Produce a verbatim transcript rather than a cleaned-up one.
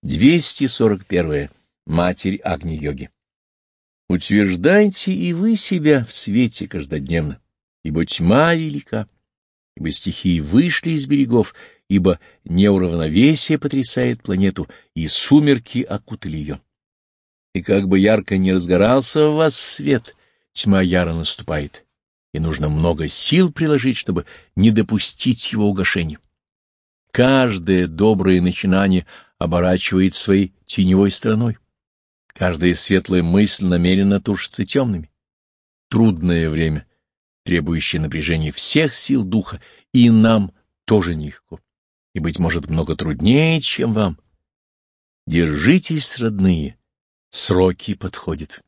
двести сорок первое. Матерь Агни-йоги. Утверждайте и вы себя в свете каждодневно, ибо тьма велика, ибо стихии вышли из берегов, ибо неуравновесие потрясает планету, и сумерки окутали ее. И как бы ярко не разгорался в вас свет, тьма яро наступает, и нужно много сил приложить, чтобы не допустить его угошения. Каждое доброе начинание оборачивает своей теневой стороной. Каждая светлая мысль намеренно тушится темными. Трудное время, требующее напряжения всех сил духа, и нам тоже нелегко, и, быть может, много труднее, чем вам. Держитесь, родные, сроки подходят.